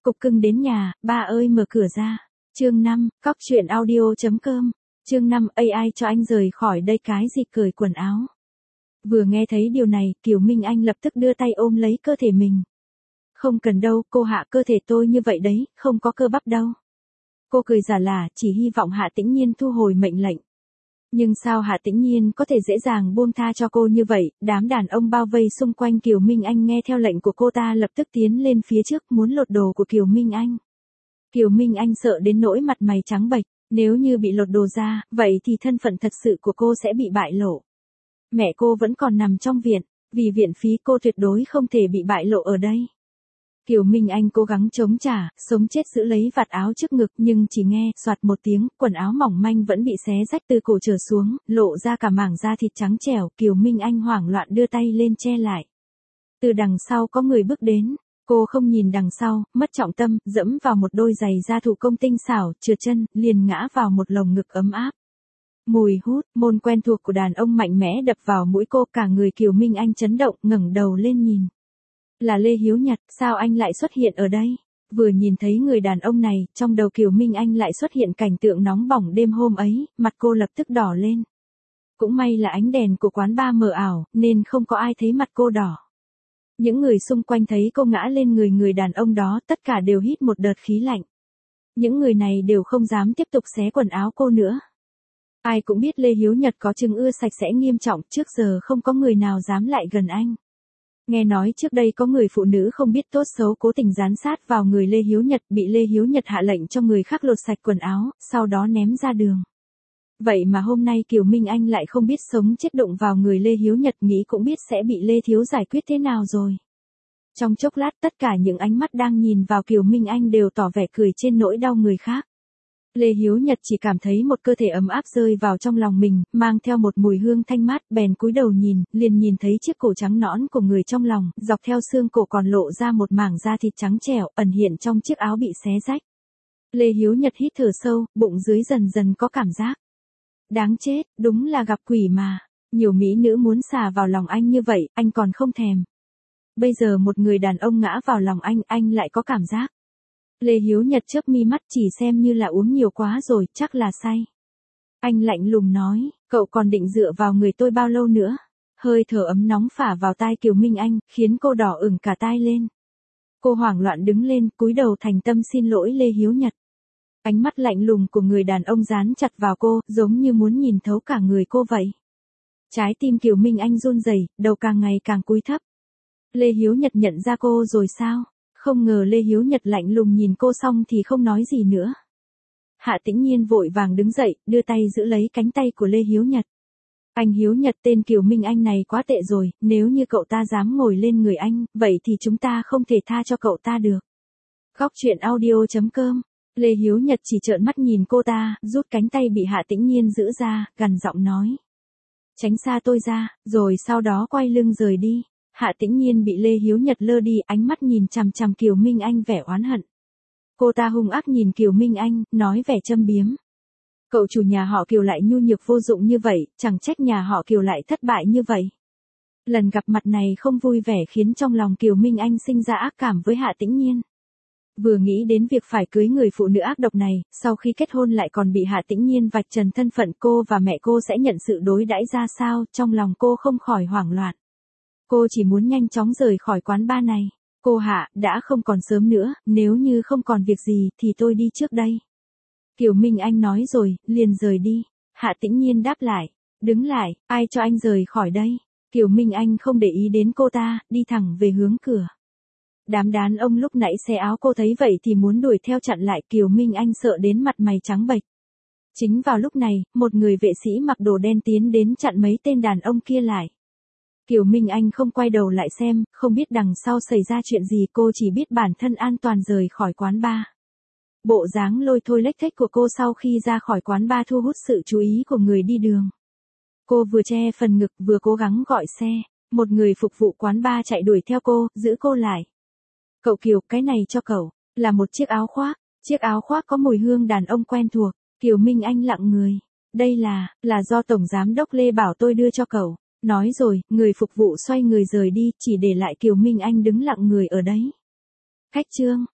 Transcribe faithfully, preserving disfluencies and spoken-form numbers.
Cục cưng đến nhà, ba ơi mở cửa ra. Chương năm, cóc truyện audio.com. Chương năm, a i cho anh rời khỏi đây cái gì cởi quần áo. Vừa nghe thấy điều này, Kiều Minh Anh lập tức đưa tay ôm lấy cơ thể mình. Không cần đâu, cô Hạ, cơ thể tôi như vậy đấy, không có cơ bắp đâu. Cô cười giả lả, chỉ hy vọng Hạ Tĩnh Nhiên thu hồi mệnh lệnh. Nhưng sao Hạ Tĩnh Nhiên có thể dễ dàng buông tha cho cô như vậy? Đám đàn ông bao vây xung quanh Kiều Minh Anh nghe theo lệnh của cô ta lập tức tiến lên phía trước muốn lột đồ của Kiều Minh Anh. Kiều Minh Anh sợ đến nỗi mặt mày trắng bệch, nếu như bị lột đồ ra, vậy thì thân phận thật sự của cô sẽ bị bại lộ. Mẹ cô vẫn còn nằm trong viện, vì viện phí cô tuyệt đối không thể bị bại lộ ở đây. Kiều Minh Anh cố gắng chống trả, sống chết giữ lấy vạt áo trước ngực nhưng chỉ nghe soạt một tiếng, quần áo mỏng manh vẫn bị xé rách từ cổ trở xuống, lộ ra cả mảng da thịt trắng trẻo. Kiều Minh Anh hoảng loạn đưa tay lên che lại. Từ đằng sau có người bước đến, cô không nhìn đằng sau, mất trọng tâm, dẫm vào một đôi giày da thủ công tinh xảo, trượt chân, liền ngã vào một lồng ngực ấm áp. Mùi hút, môn quen thuộc của đàn ông mạnh mẽ đập vào mũi cô, cả người Kiều Minh Anh chấn động, ngẩng đầu lên nhìn. Là Lê Hiếu Nhật, sao anh lại xuất hiện ở đây? Vừa nhìn thấy người đàn ông này, trong đầu Kiều Minh Anh lại xuất hiện cảnh tượng nóng bỏng đêm hôm ấy, mặt cô lập tức đỏ lên. Cũng may là ánh đèn của quán bar mờ ảo, nên không có ai thấy mặt cô đỏ. Những người xung quanh thấy cô ngã lên người người đàn ông đó, tất cả đều hít một đợt khí lạnh. Những người này đều không dám tiếp tục xé quần áo cô nữa. Ai cũng biết Lê Hiếu Nhật có chứng ưa sạch sẽ nghiêm trọng, trước giờ không có người nào dám lại gần anh. Nghe nói trước đây có người phụ nữ không biết tốt xấu cố tình dán sát vào người Lê Hiếu Nhật, bị Lê Hiếu Nhật hạ lệnh cho người khác lột sạch quần áo, sau đó ném ra đường. Vậy mà hôm nay Kiều Minh Anh lại không biết sống chết đụng vào người Lê Hiếu Nhật, nghĩ cũng biết sẽ bị Lê Thiếu giải quyết thế nào rồi. Trong chốc lát tất cả những ánh mắt đang nhìn vào Kiều Minh Anh đều tỏ vẻ cười trên nỗi đau người khác. Lê Hiếu Nhật chỉ cảm thấy một cơ thể ấm áp rơi vào trong lòng mình, mang theo một mùi hương thanh mát, bèn cúi đầu nhìn, liền nhìn thấy chiếc cổ trắng nõn của người trong lòng, dọc theo xương cổ còn lộ ra một mảng da thịt trắng trẻo, ẩn hiện trong chiếc áo bị xé rách. Lê Hiếu Nhật hít thở sâu, bụng dưới dần dần có cảm giác. Đáng chết, đúng là gặp quỷ mà. Nhiều mỹ nữ muốn xà vào lòng anh như vậy, anh còn không thèm. Bây giờ một người đàn ông ngã vào lòng anh, anh lại có cảm giác. Lê Hiếu Nhật chớp mi mắt, chỉ xem như là uống nhiều quá rồi, chắc là say. Anh lạnh lùng nói, cậu còn định dựa vào người tôi bao lâu nữa? Hơi thở ấm nóng phả vào tai Kiều Minh Anh, khiến cô đỏ ửng cả tai lên. Cô hoảng loạn đứng lên, cúi đầu thành tâm xin lỗi Lê Hiếu Nhật. Ánh mắt lạnh lùng của người đàn ông dán chặt vào cô, giống như muốn nhìn thấu cả người cô vậy. Trái tim Kiều Minh Anh run rẩy, đầu càng ngày càng cúi thấp. Lê Hiếu Nhật nhận ra cô rồi sao? Không ngờ Lê Hiếu Nhật lạnh lùng nhìn cô xong thì không nói gì nữa. Hạ Tĩnh Nhiên vội vàng đứng dậy, đưa tay giữ lấy cánh tay của Lê Hiếu Nhật. Anh Hiếu Nhật, tên Kiều Minh Anh này quá tệ rồi, nếu như cậu ta dám ngồi lên người anh, vậy thì chúng ta không thể tha cho cậu ta được. Cóc truyện audio.com. Lê Hiếu Nhật chỉ trợn mắt nhìn cô ta, rút cánh tay bị Hạ Tĩnh Nhiên giữ ra, gằn giọng nói. Tránh xa tôi ra, rồi sau đó quay lưng rời đi. Hạ Tĩnh Nhiên bị Lê Hiếu Nhật lơ đi, ánh mắt nhìn chằm chằm Kiều Minh Anh vẻ oán hận. Cô ta hung ác nhìn Kiều Minh Anh, nói vẻ châm biếm. Cậu chủ nhà họ Kiều lại nhu nhược vô dụng như vậy, chẳng trách nhà họ Kiều lại thất bại như vậy. Lần gặp mặt này không vui vẻ khiến trong lòng Kiều Minh Anh sinh ra ác cảm với Hạ Tĩnh Nhiên. Vừa nghĩ đến việc phải cưới người phụ nữ ác độc này, sau khi kết hôn lại còn bị Hạ Tĩnh Nhiên vạch trần thân phận, cô và mẹ cô sẽ nhận sự đối đãi ra sao, trong lòng cô không khỏi hoảng loạn. Cô chỉ muốn nhanh chóng rời khỏi quán bar này. Cô Hạ, đã không còn sớm nữa, nếu như không còn việc gì thì tôi đi trước đây. Kiều Minh Anh nói rồi, liền rời đi. Hạ Tĩnh Nhiên đáp lại, đứng lại, ai cho anh rời khỏi đây? Kiều Minh Anh không để ý đến cô ta, đi thẳng về hướng cửa. Đám đàn ông lúc nãy xé áo cô thấy vậy thì muốn đuổi theo chặn lại, Kiều Minh Anh sợ đến mặt mày trắng bệch. Chính vào lúc này, một người vệ sĩ mặc đồ đen tiến đến chặn mấy tên đàn ông kia lại. Kiều Minh Anh không quay đầu lại xem, không biết đằng sau xảy ra chuyện gì, cô chỉ biết bản thân an toàn rời khỏi quán bar. Bộ dáng lôi thôi lếch thếch của cô sau khi ra khỏi quán bar thu hút sự chú ý của người đi đường. Cô vừa che phần ngực vừa cố gắng gọi xe, một người phục vụ quán bar chạy đuổi theo cô, giữ cô lại. Cậu Kiều, cái này cho cậu, là một chiếc áo khoác, chiếc áo khoác có mùi hương đàn ông quen thuộc. Kiều Minh Anh lặng người, đây là, là do Tổng Giám đốc Lê bảo tôi đưa cho cậu. Nói rồi, người phục vụ xoay người rời đi, chỉ để lại Kiều Minh Anh đứng lặng người ở đấy. Cách chương